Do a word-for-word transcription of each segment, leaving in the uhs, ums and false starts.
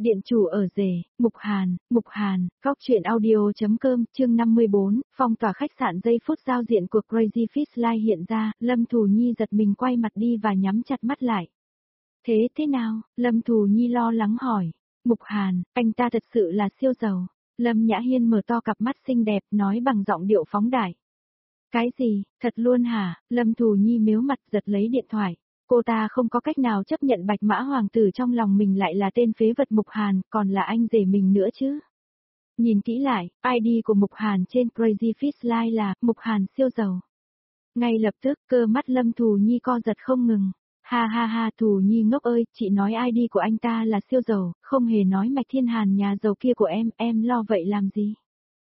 Điện chủ ở rể, Mục Hàn, Mục Hàn, góc truyện audio.com, chương năm mươi bốn, phong tỏa khách sạn giây phút giao diện của Crazy Fish Live hiện ra, Lâm Thù Nhi giật mình quay mặt đi và nhắm chặt mắt lại. Thế thế nào? Lâm Thù Nhi lo lắng hỏi. Mục Hàn, anh ta thật sự là siêu giàu. Lâm Nhã Hiên mở to cặp mắt xinh đẹp, nói bằng giọng điệu phóng đại. Cái gì, thật luôn hả? Lâm Thù Nhi mếu mặt giật lấy điện thoại. Cô ta không có cách nào chấp nhận Bạch Mã Hoàng tử trong lòng mình lại là tên phế vật Mục Hàn, còn là anh rể mình nữa chứ. Nhìn kỹ lại, i đê của Mục Hàn trên Crazy Fish Live là Mục Hàn siêu giàu. Ngay lập tức, cơ mắt Lâm Thù Nhi co giật không ngừng. Ha ha ha, Thù Nhi ngốc ơi, chị nói i đê của anh ta là siêu giàu, không hề nói Mạch Thiên Hàn nhà giàu kia của em, em lo vậy làm gì?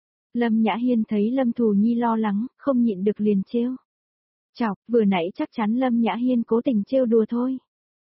Lâm Nhã Hiên thấy Lâm Thù Nhi lo lắng, không nhịn được liền trêu. Chọc, vừa nãy chắc chắn Lâm Nhã Hiên cố tình trêu đùa thôi.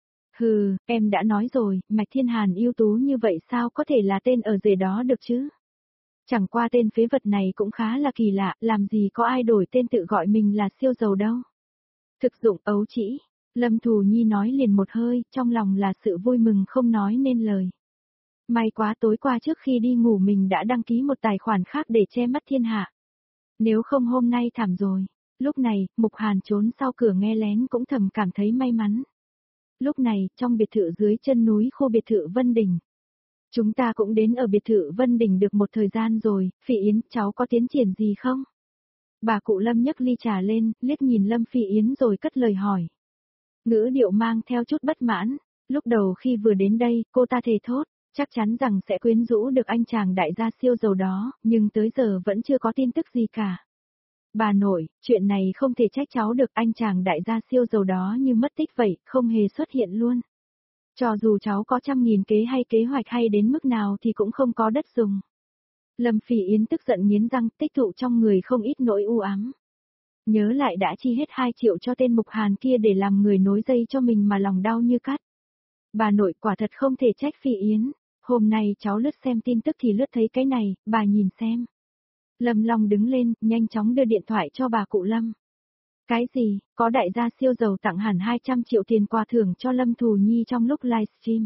Hừ, em đã nói rồi, Mạch Thiên Hàn ưu tú như vậy sao có thể là tên ở rể đó được chứ? Chẳng qua tên phế vật này cũng khá là kỳ lạ, làm gì có ai đổi tên tự gọi mình là siêu giàu đâu. Thực dụng ấu trĩ, Lâm Thù Nhi nói liền một hơi, trong lòng là sự vui mừng không nói nên lời. May quá tối qua trước khi đi ngủ mình đã đăng ký một tài khoản khác để che mắt thiên hạ. Nếu không hôm nay thảm rồi. Lúc này, Mục Hàn trốn sau cửa nghe lén cũng thầm cảm thấy may mắn. Lúc này, trong biệt thự dưới chân núi khu biệt thự Vân Đình. Chúng ta cũng đến ở biệt thự Vân Đình được một thời gian rồi, Phỉ Yến, cháu có tiến triển gì không? Bà cụ Lâm nhấc ly trà lên, liếc nhìn Lâm Phỉ Yến rồi cất lời hỏi. Ngữ điệu mang theo chút bất mãn, lúc đầu khi vừa đến đây, cô ta thề thốt, chắc chắn rằng sẽ quyến rũ được anh chàng đại gia siêu giàu đó, nhưng tới giờ vẫn chưa có tin tức gì cả. Bà nội, chuyện này không thể trách cháu được, anh chàng đại gia siêu giàu đó như mất tích vậy, không hề xuất hiện luôn. Cho dù cháu có trăm nghìn kế hay kế hoạch hay đến mức nào thì cũng không có đất dùng. Lâm Phỉ Yến tức giận nghiến răng, tích tụ trong người không ít nỗi u ám. Nhớ lại đã chi hết hai triệu cho tên Mục Hàn kia để làm người nối dây cho mình mà lòng đau như cắt. Bà nội quả thật không thể trách Phỉ Yến, hôm nay cháu lướt xem tin tức thì lướt thấy cái này, bà nhìn xem. Lâm Long đứng lên, nhanh chóng đưa điện thoại cho bà cụ Lâm. Cái gì, có đại gia siêu giàu tặng hẳn hai trăm triệu tiền quà thưởng cho Lâm Thù Nhi trong lúc livestream.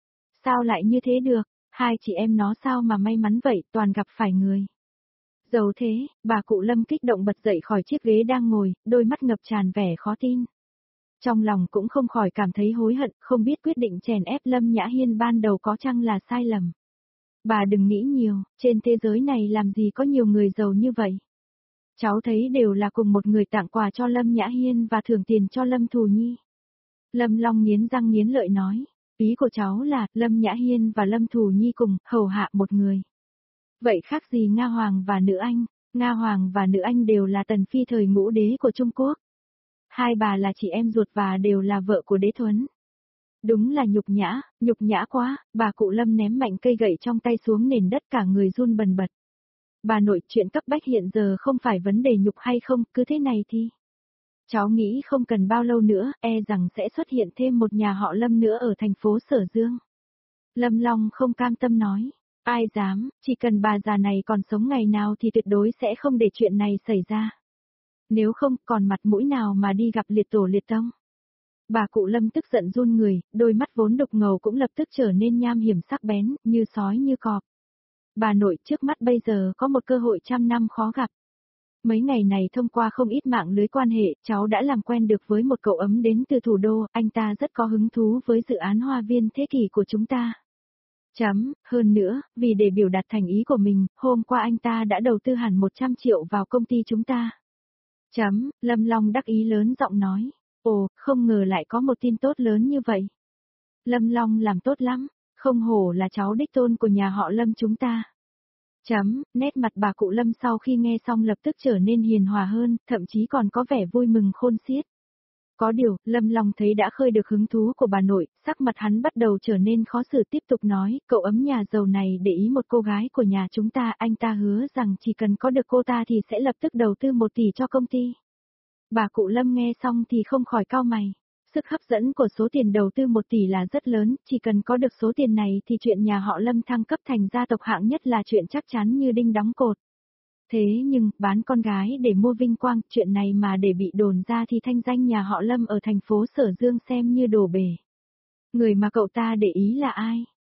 Sao lại như thế được, hai chị em nó sao mà may mắn vậy, toàn gặp phải người. Giàu thế, bà cụ Lâm kích động bật dậy khỏi chiếc ghế đang ngồi, đôi mắt ngập tràn vẻ khó tin. Trong lòng cũng không khỏi cảm thấy hối hận, không biết quyết định chèn ép Lâm Nhã Hiên ban đầu có chăng là sai lầm. Bà đừng nghĩ nhiều, trên thế giới này làm gì có nhiều người giàu như vậy. Cháu thấy đều là cùng một người tặng quà cho Lâm Nhã Hiên và thưởng tiền cho Lâm Thù Nhi. Lâm Long nghiến răng nghiến lợi nói, ý của cháu là Lâm Nhã Hiên và Lâm Thù Nhi cùng hầu hạ một người. Vậy khác gì Nga Hoàng và Nữ Anh, Nga Hoàng và Nữ Anh đều là tần phi thời ngũ đế của Trung Quốc. Hai bà là chị em ruột và đều là vợ của đế thuấn. Đúng là nhục nhã, nhục nhã quá, bà cụ Lâm ném mạnh cây gậy trong tay xuống nền đất cả người run bần bật. Bà nội, chuyện cấp bách hiện giờ không phải vấn đề nhục hay không, cứ thế này thì. Cháu nghĩ không cần bao lâu nữa, e rằng sẽ xuất hiện thêm một nhà họ Lâm nữa ở thành phố Sở Dương. Lâm Long không cam tâm nói, ai dám, chỉ cần bà già này còn sống ngày nào thì tuyệt đối sẽ không để chuyện này xảy ra. Nếu không, còn mặt mũi nào mà đi gặp liệt tổ liệt tông. Bà cụ Lâm tức giận run người, đôi mắt vốn đục ngầu cũng lập tức trở nên nham hiểm sắc bén, như sói như cọp. Bà nội, trước mắt bây giờ có một cơ hội trăm năm khó gặp. Mấy ngày này thông qua không ít mạng lưới quan hệ, cháu đã làm quen được với một cậu ấm đến từ thủ đô, anh ta rất có hứng thú với dự án hoa viên thế kỷ của chúng ta. Chấm, hơn nữa, vì để biểu đạt thành ý của mình, hôm qua anh ta đã đầu tư hẳn một trăm triệu vào công ty chúng ta. Chấm, Lâm Long đắc ý lớn giọng nói. Ồ, không ngờ lại có một tin tốt lớn như vậy. Lâm Long làm tốt lắm, không hổ là cháu đích tôn của nhà họ Lâm chúng ta. Chấm, nét mặt bà cụ Lâm sau khi nghe xong lập tức trở nên hiền hòa hơn, thậm chí còn có vẻ vui mừng khôn xiết. Có điều, Lâm Long thấy đã khơi được hứng thú của bà nội, sắc mặt hắn bắt đầu trở nên khó xử tiếp tục nói, cậu ấm nhà giàu này để ý một cô gái của nhà chúng ta, anh ta hứa rằng chỉ cần có được cô ta thì sẽ lập tức đầu tư một tỷ cho công ty. Bà cụ Lâm nghe xong thì không khỏi cau mày. Sức hấp dẫn của số tiền đầu tư một tỷ là rất lớn, chỉ cần có được số tiền này thì chuyện nhà họ Lâm thăng cấp thành gia tộc hạng nhất là chuyện chắc chắn như đinh đóng cột. Thế nhưng, bán con gái để mua vinh quang, chuyện này mà để bị đồn ra thì thanh danh nhà họ Lâm ở thành phố Sở Dương xem như đổ bể. Người mà cậu ta để ý là ai?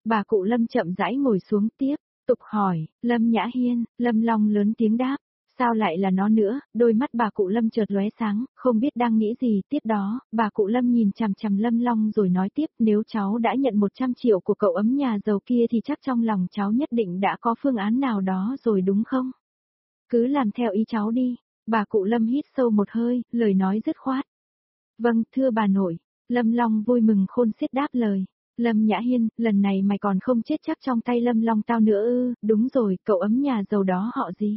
Bà cụ Lâm chậm rãi ngồi xuống tiếp, tục hỏi, Lâm Nhã Hiên, Lâm Long lớn tiếng đáp, sao lại là nó nữa, đôi mắt bà cụ Lâm chợt lóe sáng, không biết đang nghĩ gì, tiếp đó, bà cụ Lâm nhìn chằm chằm Lâm Long rồi nói tiếp, nếu cháu đã nhận một trăm triệu của cậu ấm nhà giàu kia thì chắc trong lòng cháu nhất định đã có phương án nào đó rồi đúng không? Cứ làm theo ý cháu đi, bà cụ Lâm hít sâu một hơi, lời nói dứt khoát. Vâng, thưa bà nội, Lâm Long vui mừng khôn xiết đáp lời. Lâm Nhã Hiên, lần này mày còn không chết chắc trong tay Lâm Long tao nữa ư, đúng rồi, cậu ấm nhà giàu đó họ gì?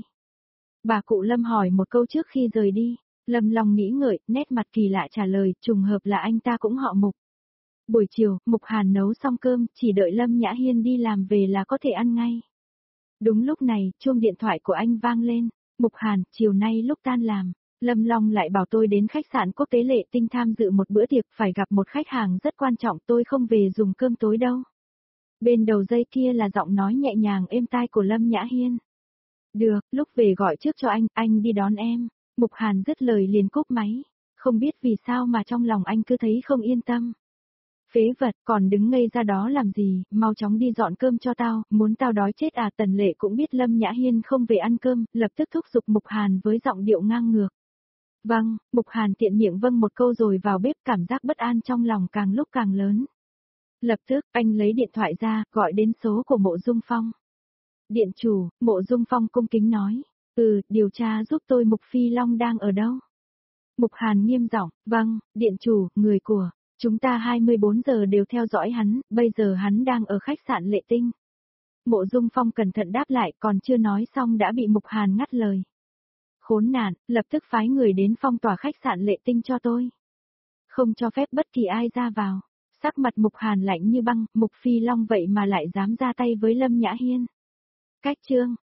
Bà cụ Lâm hỏi một câu trước khi rời đi, Lâm Long nghĩ ngợi, nét mặt kỳ lạ trả lời, trùng hợp là anh ta cũng họ Mục. Buổi chiều, Mục Hàn nấu xong cơm, chỉ đợi Lâm Nhã Hiên đi làm về là có thể ăn ngay. Đúng lúc này, chuông điện thoại của anh vang lên, Mục Hàn, chiều nay lúc tan làm, Lâm Long lại bảo tôi đến khách sạn quốc tế Lệ Tinh tham dự một bữa tiệc, phải gặp một khách hàng rất quan trọng, tôi không về dùng cơm tối đâu. Bên đầu dây kia là giọng nói nhẹ nhàng êm tai của Lâm Nhã Hiên. Được, lúc về gọi trước cho anh, anh đi đón em. Mục Hàn dứt lời liền cúp máy, không biết vì sao mà trong lòng anh cứ thấy không yên tâm. Phế vật, còn đứng ngây ra đó làm gì, mau chóng đi dọn cơm cho tao, muốn tao đói chết à. Tần Lệ cũng biết Lâm Nhã Hiên không về ăn cơm, lập tức thúc giục Mục Hàn với giọng điệu ngang ngược. Vâng, Mục Hàn tiện miệng vâng một câu rồi vào bếp, cảm giác bất an trong lòng càng lúc càng lớn. Lập tức, anh lấy điện thoại ra, gọi đến số của Mộ Dung Phong. Điện chủ, Mộ Dung Phong cung kính nói, ừ, điều tra giúp tôi Mục Phi Long đang ở đâu? Mục Hàn nghiêm giọng, vâng, điện chủ, người của, chúng ta hai mươi bốn giờ đều theo dõi hắn, bây giờ hắn đang ở khách sạn Lệ Tinh. Mộ Dung Phong cẩn thận đáp lại, còn chưa nói xong đã bị Mục Hàn ngắt lời. Khốn nạn, lập tức phái người đến phong tỏa khách sạn Lệ Tinh cho tôi. Không cho phép bất kỳ ai ra vào. Sắc mặt Mục Hàn lạnh như băng, Mục Phi Long vậy mà lại dám ra tay với Lâm Nhã Hiên. Cách chương